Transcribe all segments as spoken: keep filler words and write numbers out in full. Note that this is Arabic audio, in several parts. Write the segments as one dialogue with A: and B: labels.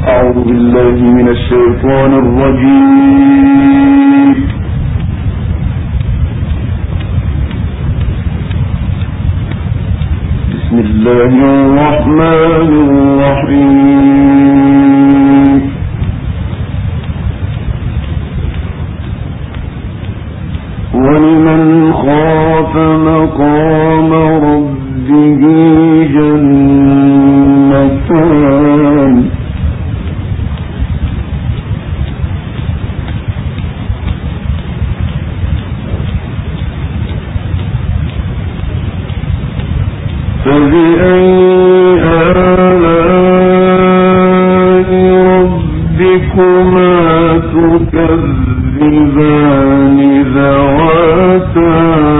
A: أعوذ بالله من الشيطان الرجيم. بسم الله الرحمن الرحيم. ولمن خاف مقام ربه جنتان فبأي آلاء ربكما تكذبان ذواتا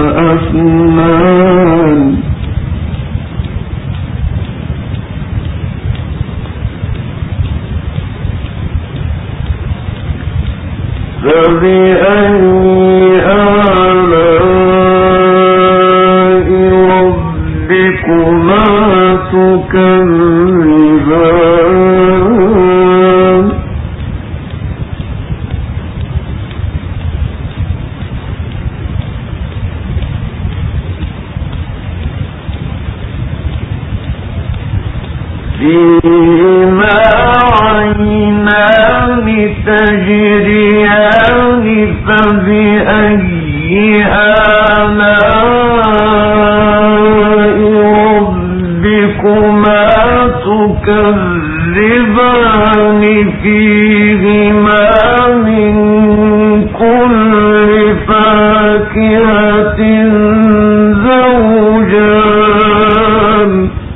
A: أفنان فبأي آلاء ربكما تكذبان فيهما عينان تجريان فبأي آلاء ربكما تكذبان فيهما من كل فاكهة زوجان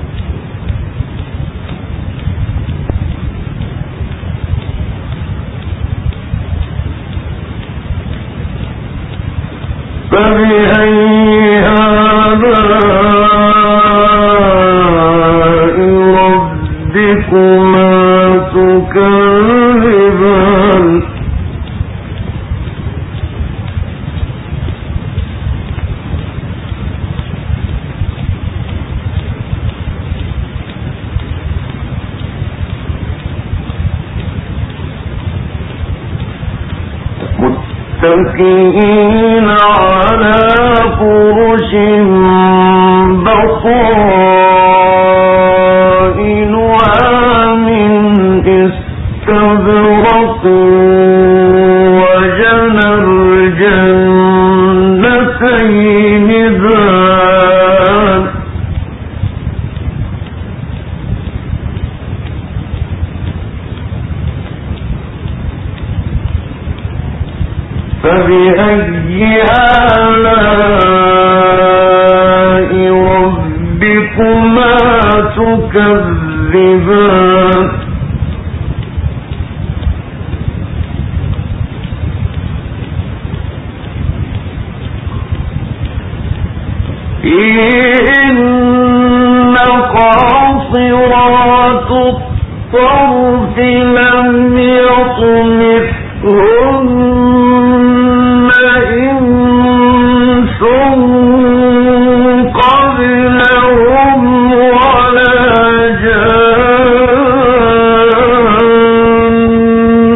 A: فبأي آلاء ربكما تكذبان متكئين على فرش بطائنها من استبرق وجنى الجنتين دان فبأي آلاء ربكما تكذبان إن قاصرات الطرف لم يطمثهن إنس قبلهم ولا جان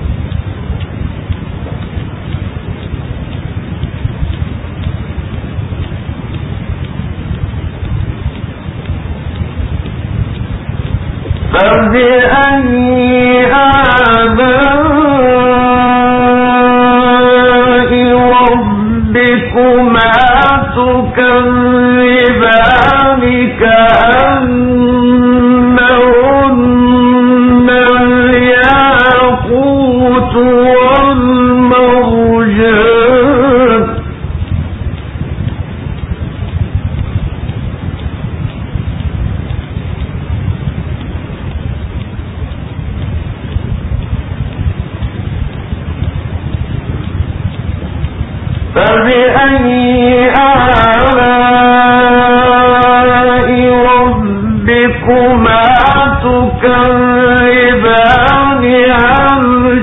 A: فبأي آلاء ربكما تكذبان كأنهن الياقوت والمرجان فبأي آلاء ربكما تكذبان هل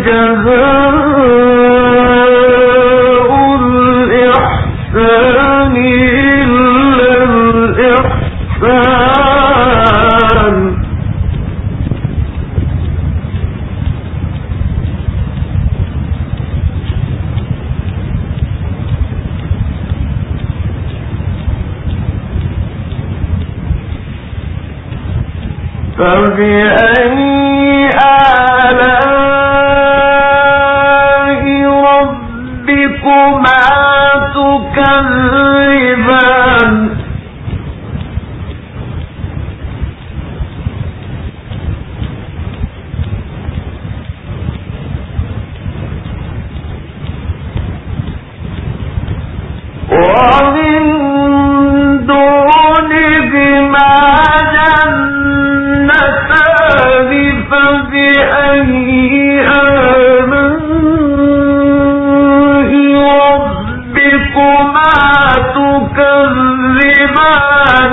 A: جزاء الإحسان إلا الإحسان. فبأي آلاء ربكما تكذبان ومن دونهما جنتان فبأي آلاء ربكما تكذبان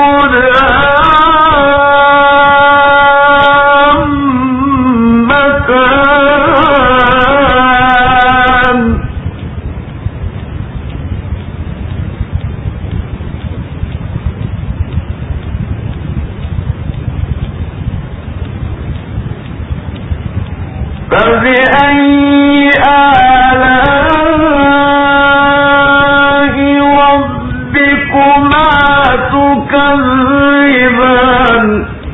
A: مدهامتان فبأي آلاء ربكما تكذبان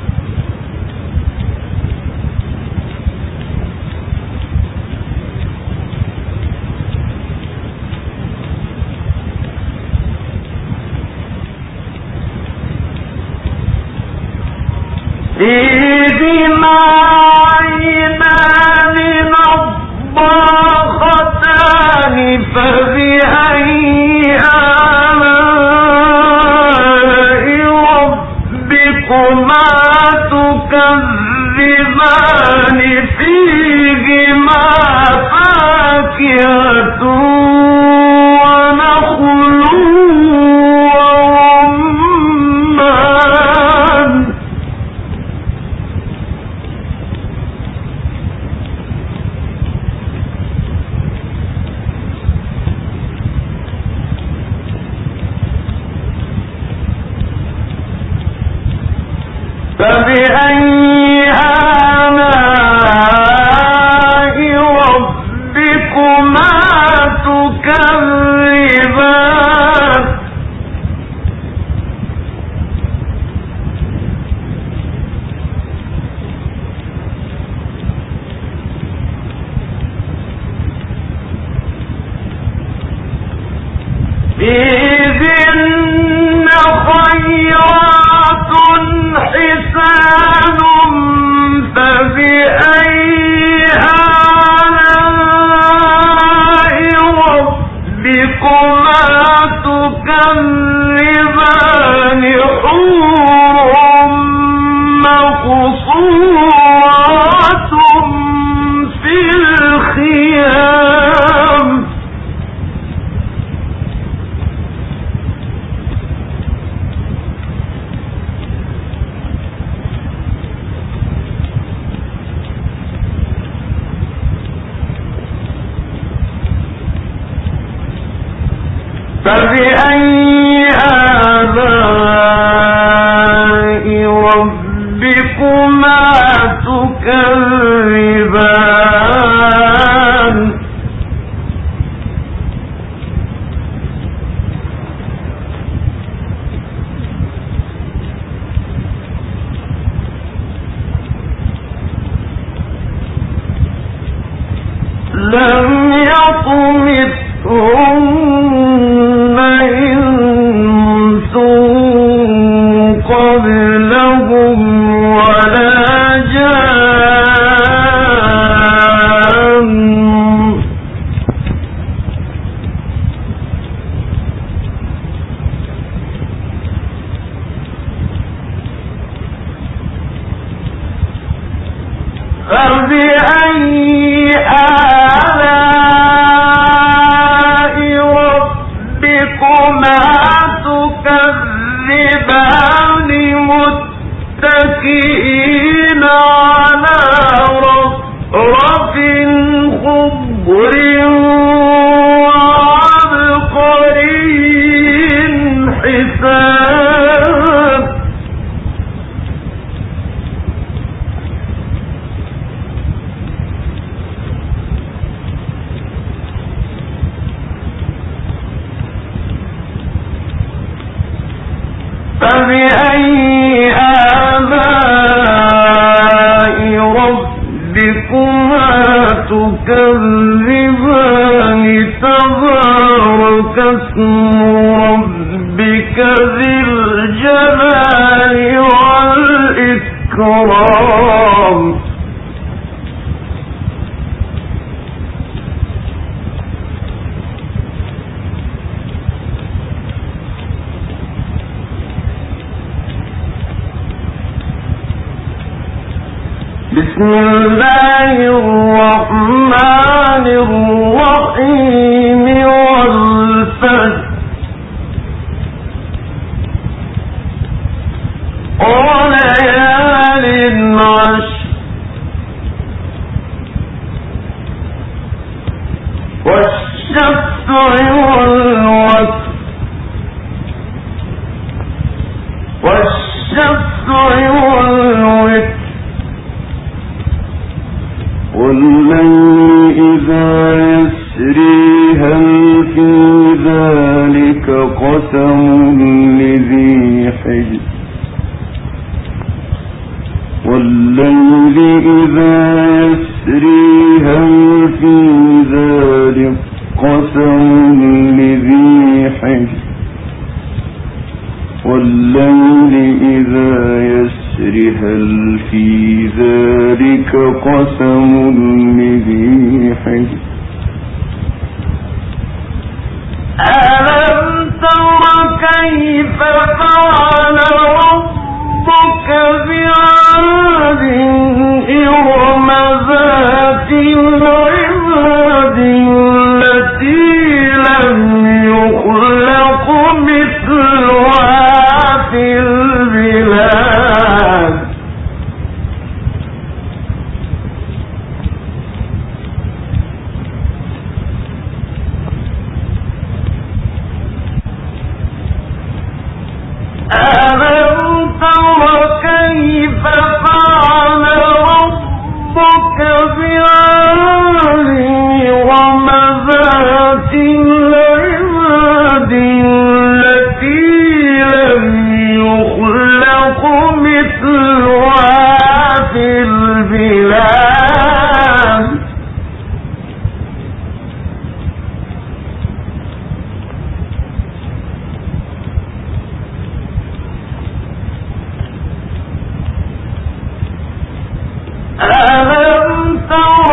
A: فيهما عينان نضاختان فبأي آلاء ربكما تكذبان فيهما فاكهة ونخل ورمان فبأي آلاء ربكما تكذبان فيهن خيرات حسان فبأي آلاء ربكما تكذبان حور مقصورات في الخيام فبأي آلاء ربكما تكذبان لم يطمثهن إنس قبلهم ولا جان فبأي آلاء ربكما تكذبان متكئين على رفرف خضر وعبقري حسان الإكرام بسم الله الرحمن الرحيم والفجر وليال عشر والشفع والوتر والشفع والوتر والليل إذا يسري هل في ذلك قسم لذي حجر والليل إذا يسري هل في ذلك قسم لذي حجر والليل إذا يسري هل في ذلك قسم لذي حجر ألم تر كيف فعل ربك بعاد إرم ذات العماد التي لم يخلق مثلها في البلاد ألم تر كيف فعل ربك بعاد إرم ذات العماد التي لم يخلق مثلها في البلاد ألم تر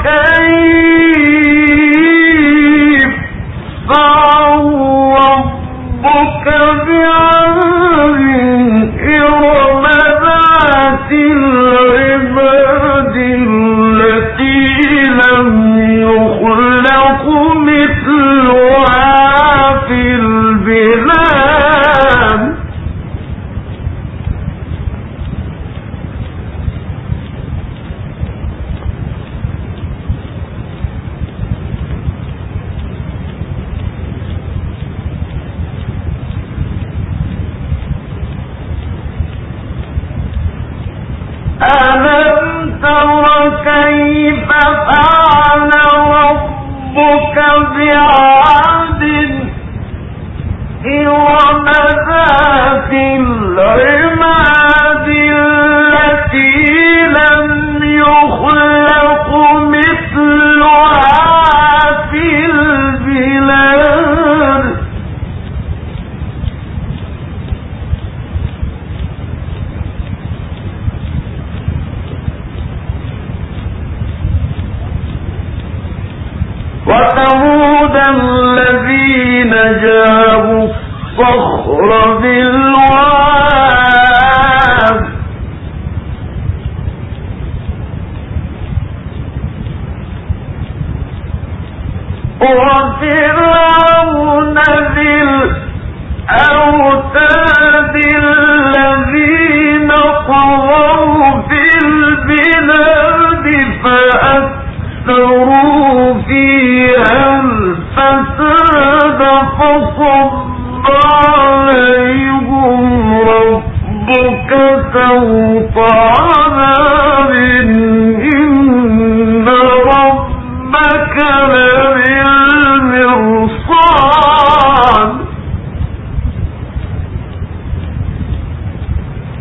A: كيف فعل ربك بعاد إرم ذات العماد التي لم يخلق مثلها في البلاد ألم تر كيف فعل ربك بعاد إرم ذات العماد التي لم يخلق مثلها في البلاد وثمود الذين جابوا الصخر بالواد وفرعون ذي الأوتاد الذين طغوا في البلاد فأكثروا فيها الفساد فصب عليهم ربك سوط عذاب إن ربك لبالمرصاد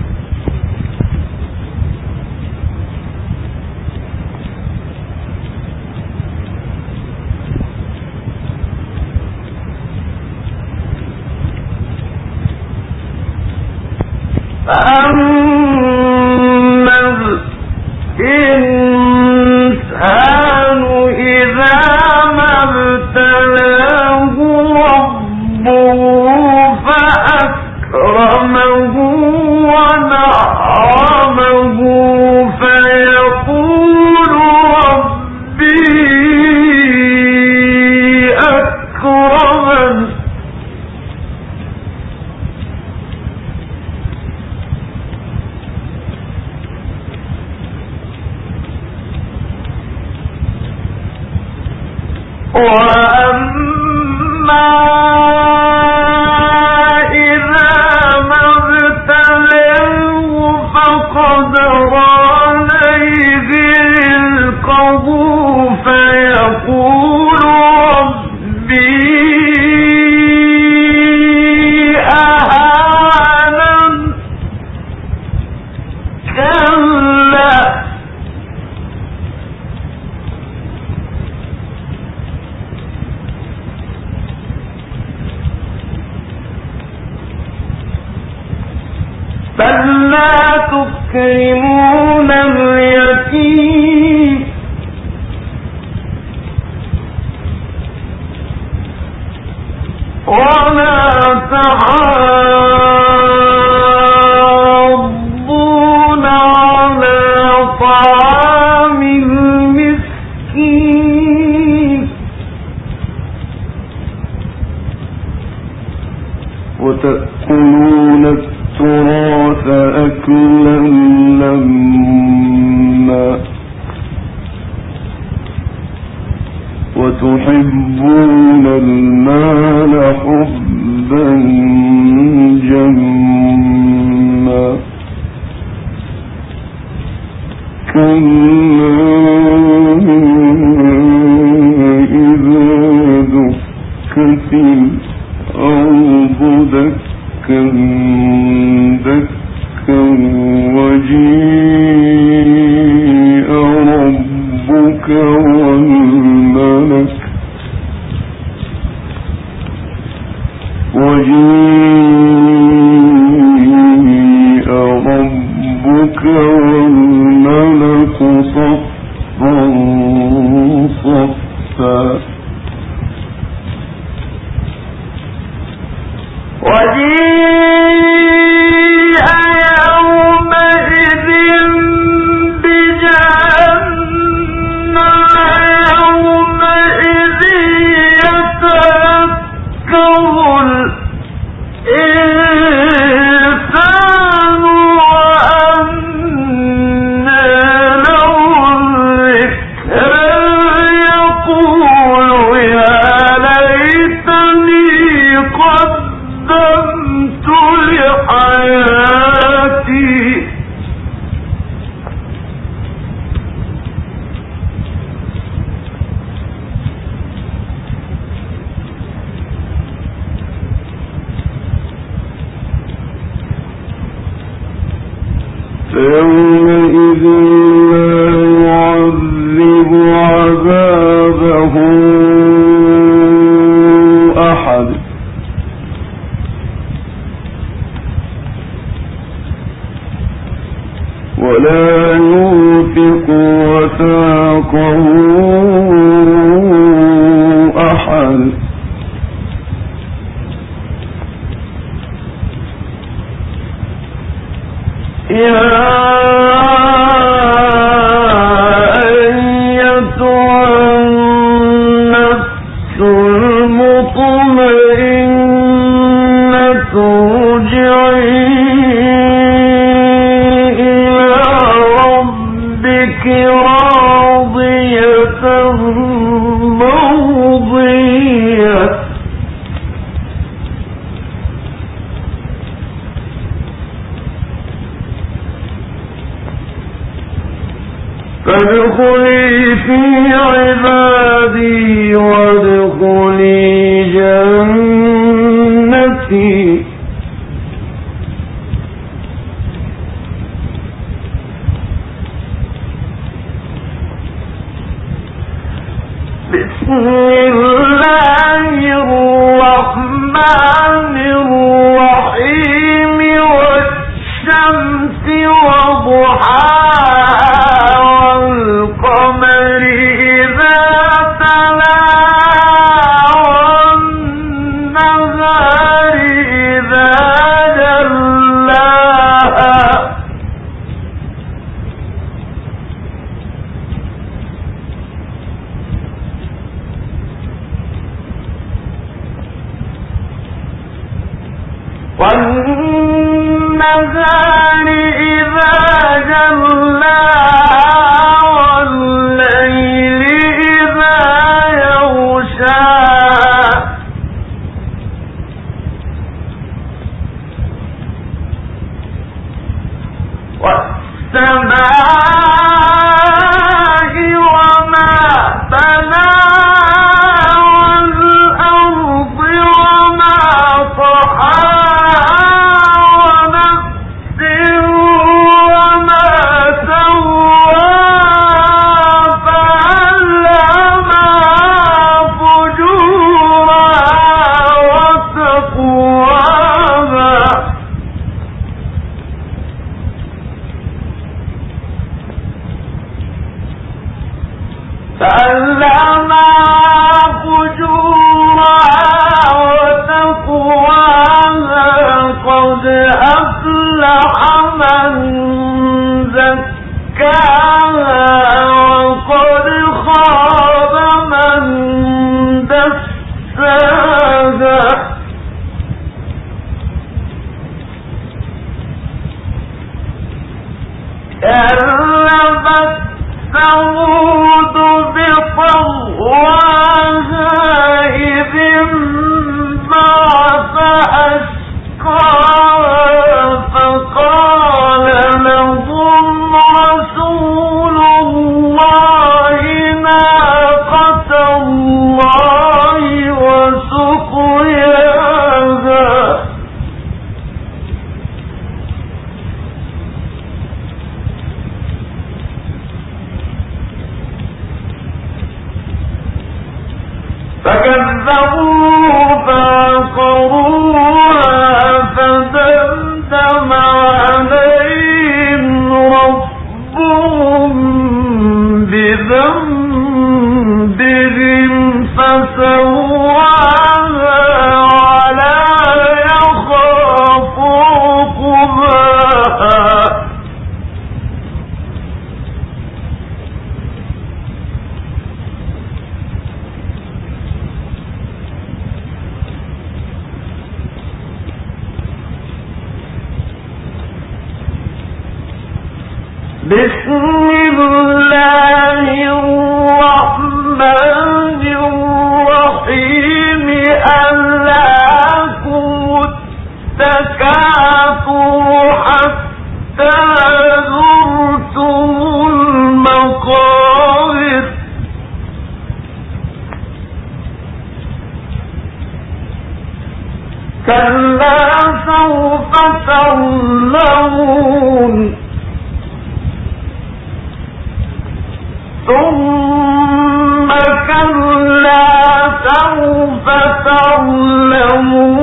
A: بل لا تكرمون اليتيم ولا تحاضون على طعام المسكين وتأكلون التراث أكلا لما وتحبون المال حبا جما كلا إذا دكت الأرض دكا دكا وجيء ربك والملك وجيء ربك والملك صفا صفا وجيء يومئذ بجهنم يومئذ يتذكر الإنسان وأنى له الذكرى يقول يا ليتني قدمت لحياتي فيومئذ لا يعذب عذابه أحد ولا يوثق وثاقه أحد يا أيتها النفس المطمئنة ارجعي إلى ربك راضية مرضية فادخلي في عبادي وادخلي جنتي بسم الله الرحمن الرحيم والشمس وضحاها والقمر إذا تلاها والنهار إذا جلاها والنهار إذا جلاها والليل إذا يغشاها بسم الله الرحمن الرحيم ألهاكم التكاثر حتى زرتم المقابر كلا سوف تعلمون ثم كلا سوف تعلمون